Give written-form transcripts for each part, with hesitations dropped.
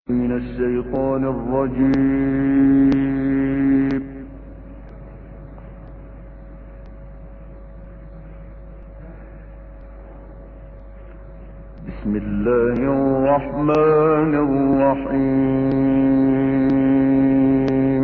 من الشيطان الرجيم. بسم الله الرحمن الرحيم.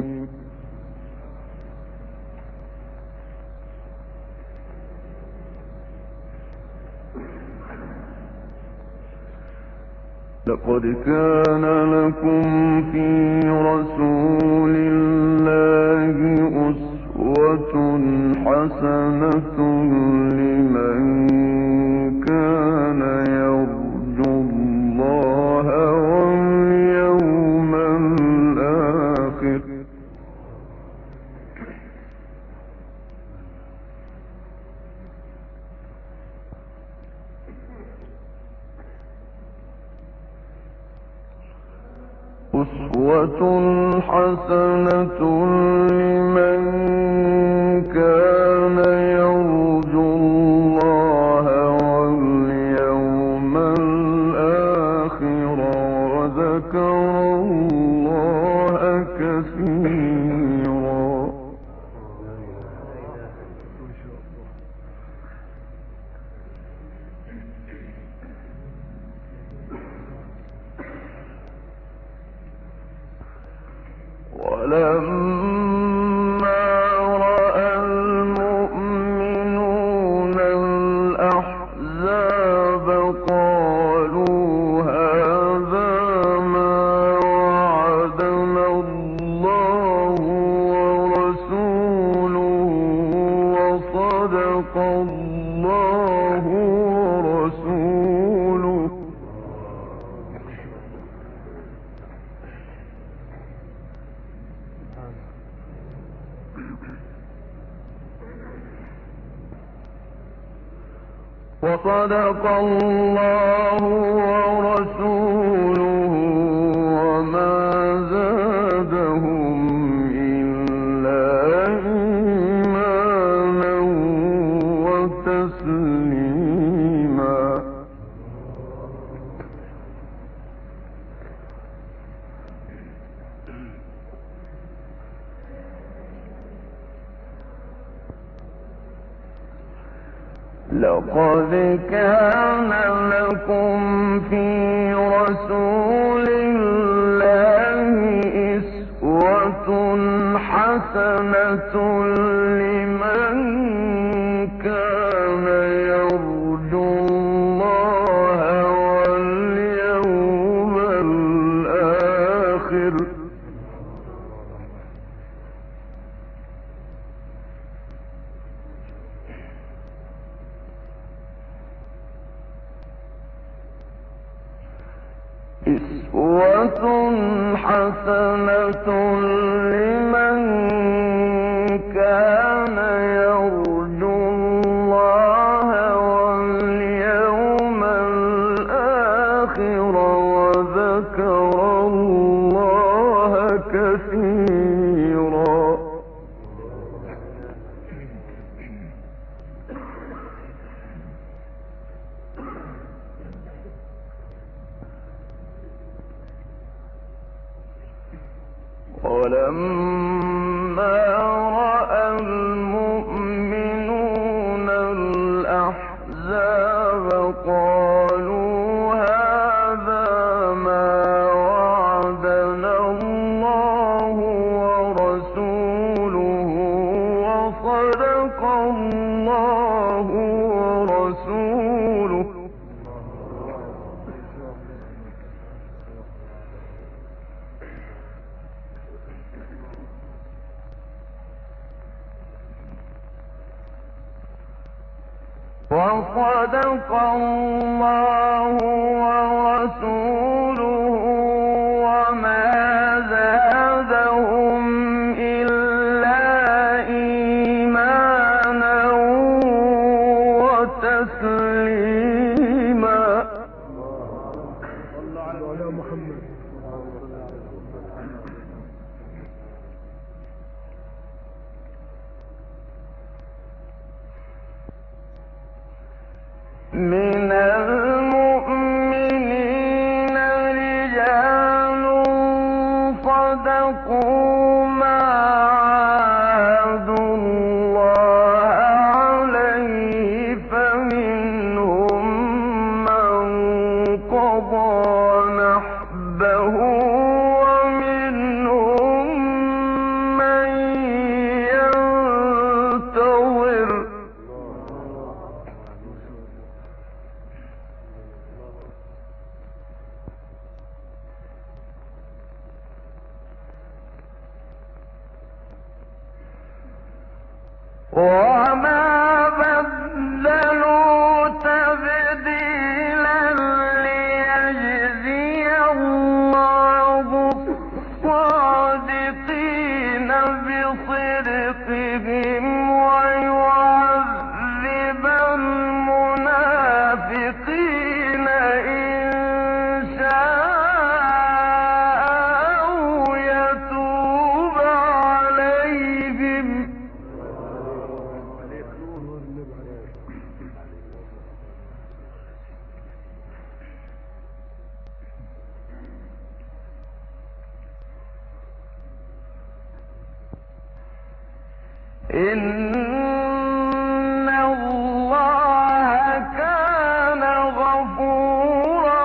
لقد كان لكم في رسول الله أسوة حسنة لمن كان يرجو الله واليوم الآخر أسوة حسنة لمن كان يرجو الله واليوم الآخر وذكر الله كثيرا. ولما رأى المؤمنون الأحزاب قالوا هذا ما وعدنا الله ورسوله وصدق الله ورسوله وما زادهم إلا إيمانا وتسليما. لقد كان لكم في رسول الله أسوة حسنة لمن كان يرجو الله واليوم الآخر أسوة حسنة لمن كان يرجو الله واليوم الآخر وذكر الله كثيرا. ولما رأى المؤمنون الأحزاب قالوا هذا ما وعدنا الله ورسوله وصدق الله ورسوله وصدق الله ورسوله وما زادهم إلا إيمانا وتسليما. من المؤمنين صدقوا ما عاهدوا الله عليه فمنهم من قضى نحبه ومنهم من ينتظر وما بدلوا تبديلا ليجزي الله الصادقين بصدقهم ويعذب المنافقين إن شاء أو يتوب عليهم إن الله كان غفورا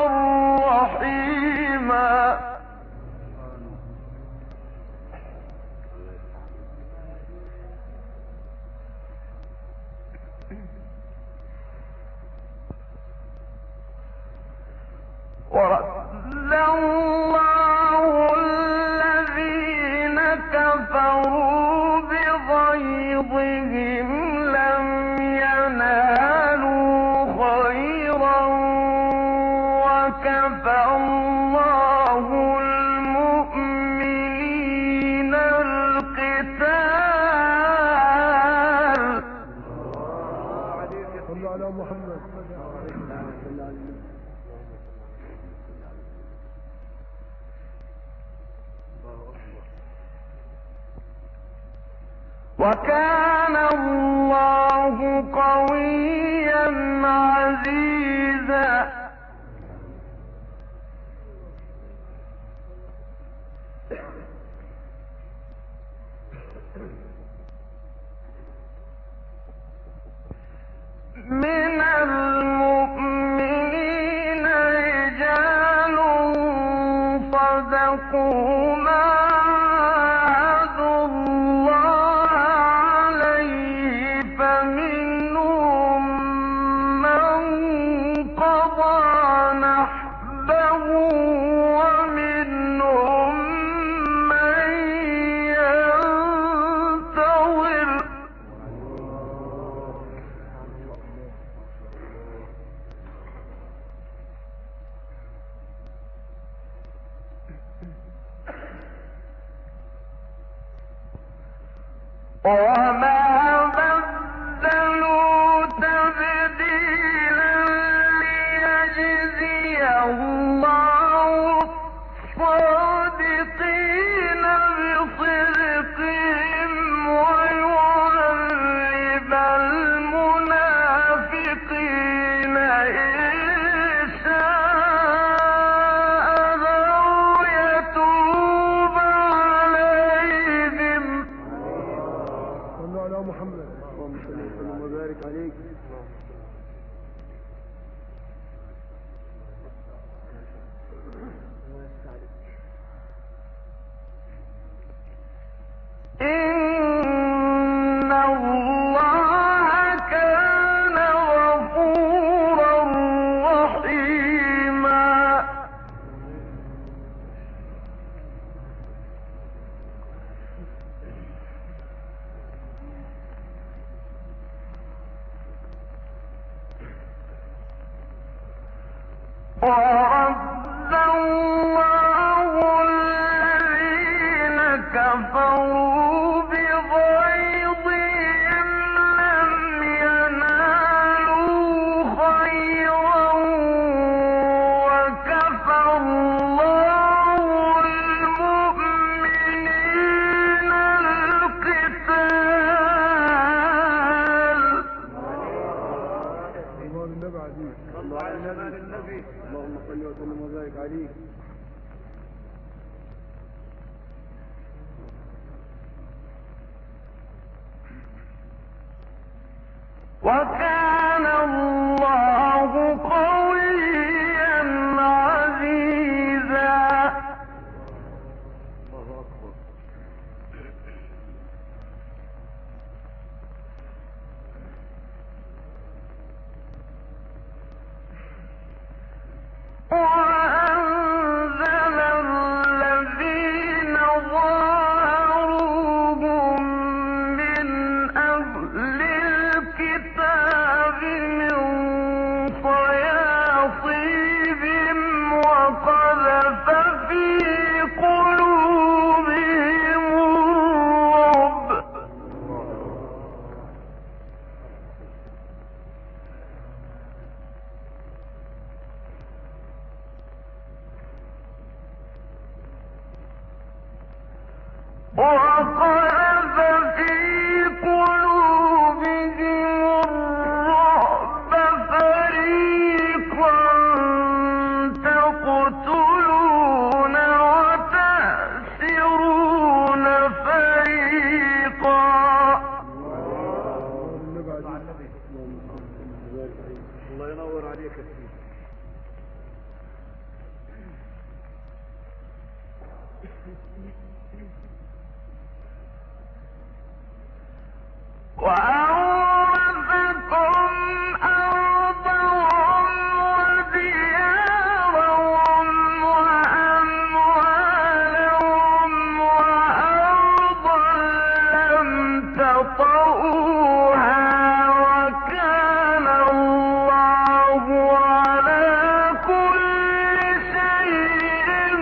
رحيما ورد الله الذين كفروا بغيظهم لم ينالوا خيرا وكفى الله المؤمنين القتال صلى على محمد. وكان الله قويا عزيزا من المؤمنين رجال صدقوا ما عاهدوا الله عليه فمنهم من قضى نحبه ومنهم من ينتظر وما بدلوا تبديلا ليجزي الله الصادقين بصدقهم ويعذب المنافقين إن شاء أو يتوب عليهم صلى على محمد. اللهم صل وسلم وبارك عليك. إن الله كان غفورا رحيما ورد الله الذين كفروا بغيظهم لم ينالوا خيرا وكفى الله المؤمنين القتال الله النبي عليك. الله على النبي. اللهم صل وسلم وكان الله قويا عزيزا. الله أكبر. وأنزل الذين ظاهروهم من أهل الكتاب من صياصيهم وقذف في قلوبهم الرعب. وقذف في قلوبهم الرعب فريقا تقتلون وتأسرون فريقا. الله ينور عليك يا سيدي. وأورثكم أرضهم وديارهم وأموالهم وأرضا لم تطئوها وكان الله على كل شيء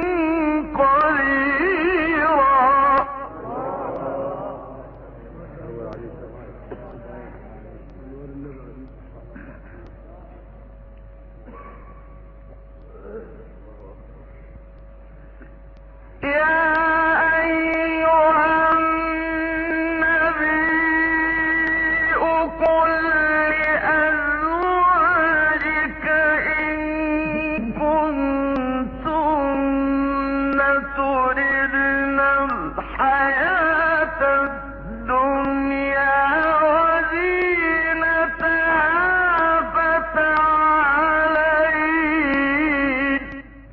قديرا. يا أيها النبي قل لأزواجك إن كنتن تردن الحياة الدنيا وزينتها فتعالين.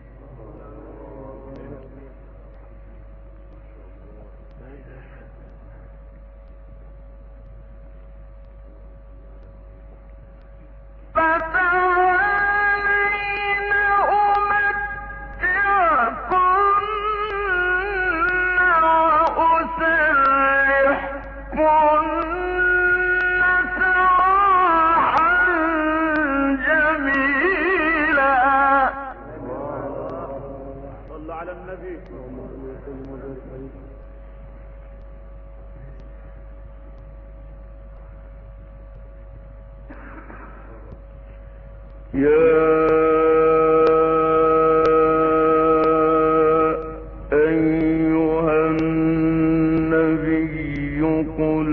فتعالين أمتعكن وأسرحكن سراحا جميلا. صلى على النبي. يا أيها النبي قل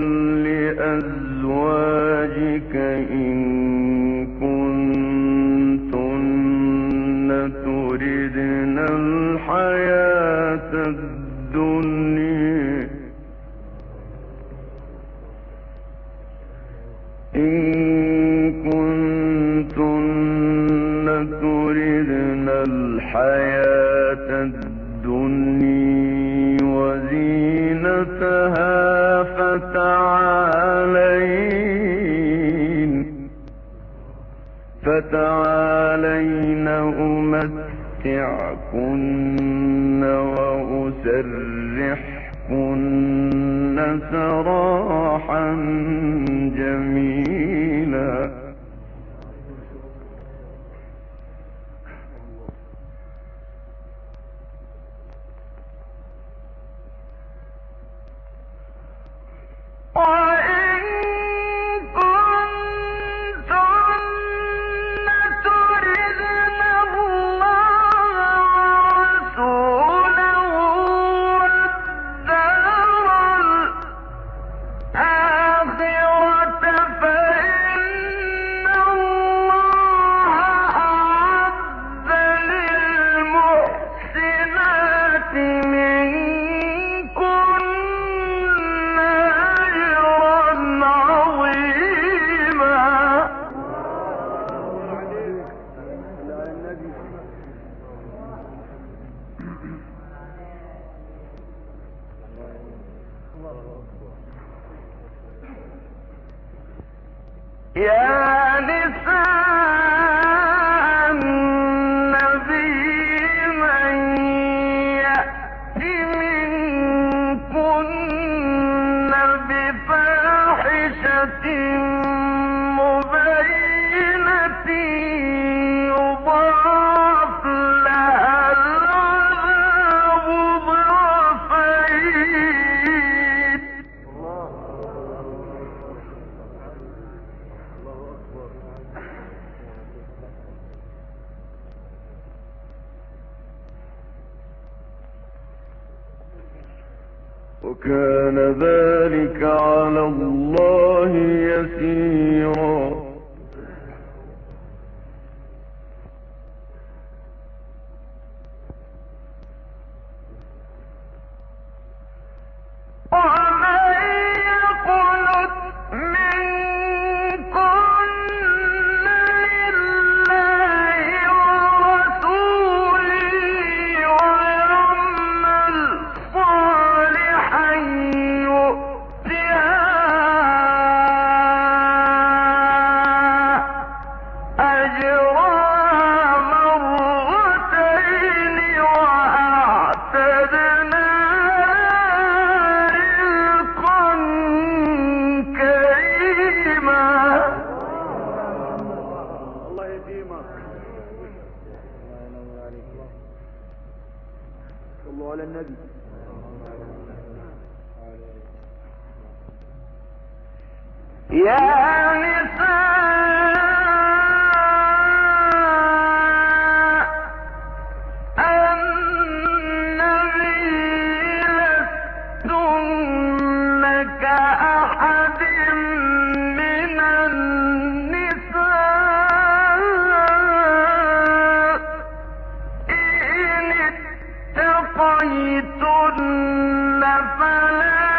لأزواجك إن كنتن تردن الحياة الدنيا الحياة الدنيا وزينتها فتعالين أمتعكن وأسرحكن سراحا جميلا. وإن كنتن تردن الله ورسوله والدار الآخرة يا نساء النبي من يأت منكن بفاحشة مبينة يضاعف لها العذاب ضعفين. وكان ذلك على الله يسيرا. ومن يقنت منكن لله ورسوله ويعمل صالحا يؤتها أجرها مرتين وأعتدنا رزقا كريما. الله يديمك. صلوا على النبي. يا نساء النبي لستن كأحد من النساء إن اتقيتن فلا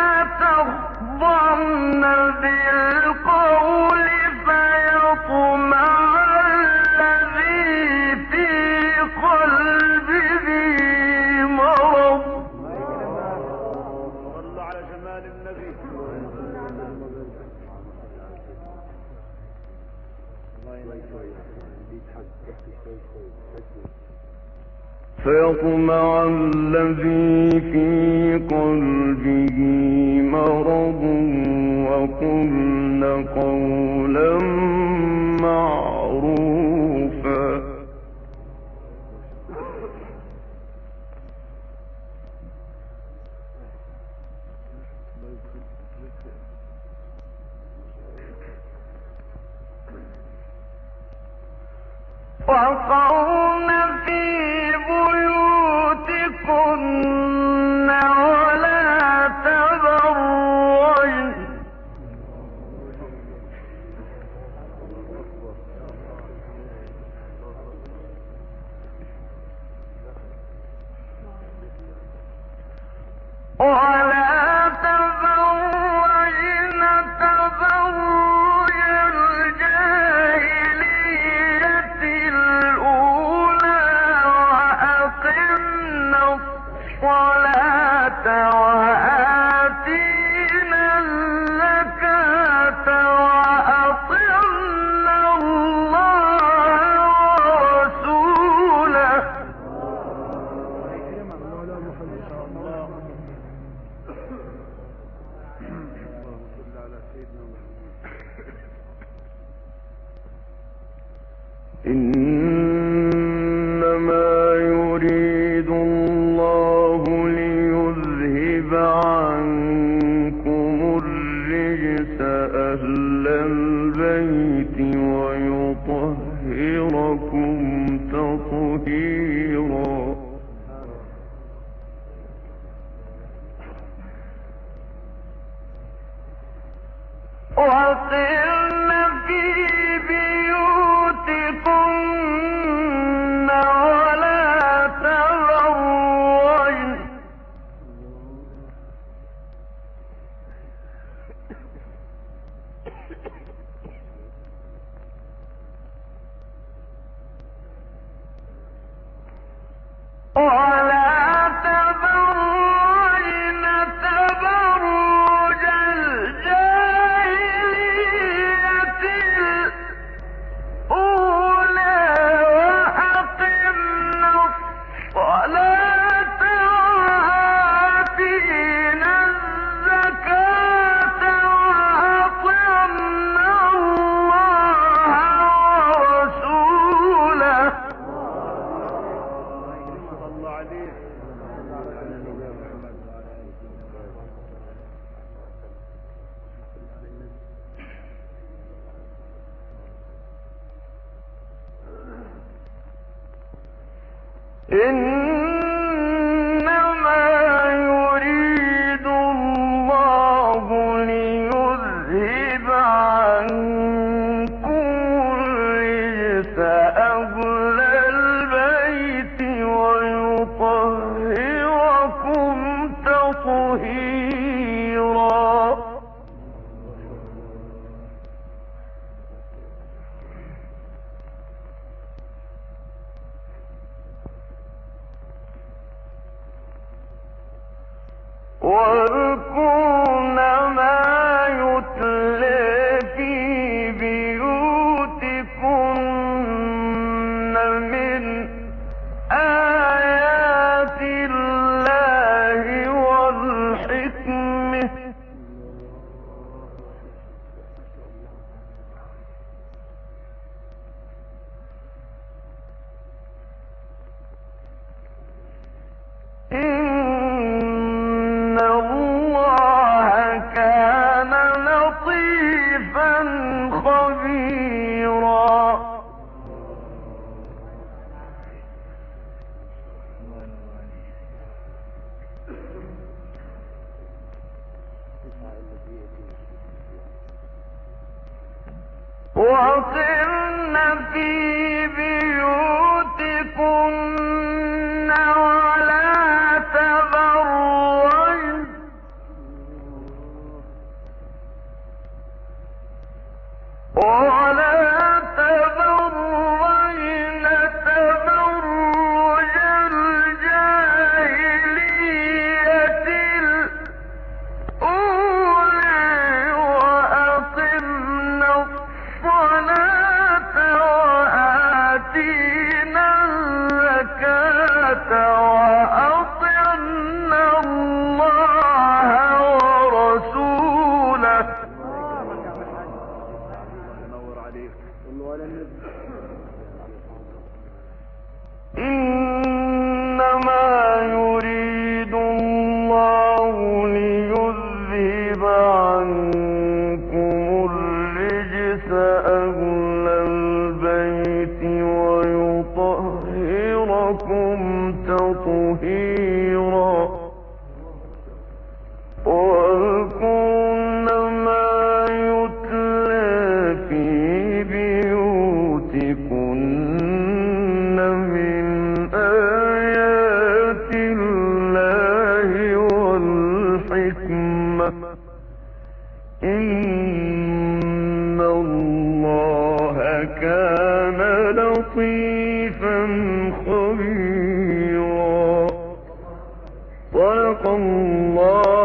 تخضعن بالقول فيطمع الذي في قلبه مرض. صلوا على جمال النبي. فيطمع الذي في قلبه مرض وقلن قولا معروفا. وقرن في بيوتكن ولا تبرجن تبرج الجاهلية الأولى وأقمنا الصلاة وآتينا الزكاة وأطعنا الله ورسوله. إنما يريد الله ليذهب عنكم الرجس أهل البيت ويطهركم تطهيرا. وقرن في بيوتكن ولا تبرجن ولا إنما يريد الله ليذهب عنكم الرجس أهل البيت ويطهركم تطهيرا. واذكرن ما يتلى في بيوتكن من آيات الله والحكمة إن الله كان لطيفا خبيرا. وقرن في بيوتكن ولا تبرجن تبرج الجاهلية الأولى وأقمنا الصلاة وآتينا الزكاة وأطعنا الله ورسوله إنما يريد الله ليذهب عنكم الرجس أهل البيت ويطهركم تطهيرا. واذكرن ما يتلى في بيوتكن من آيات الله والحكمة إن الله كان لطيفا خبيرا. صدق الله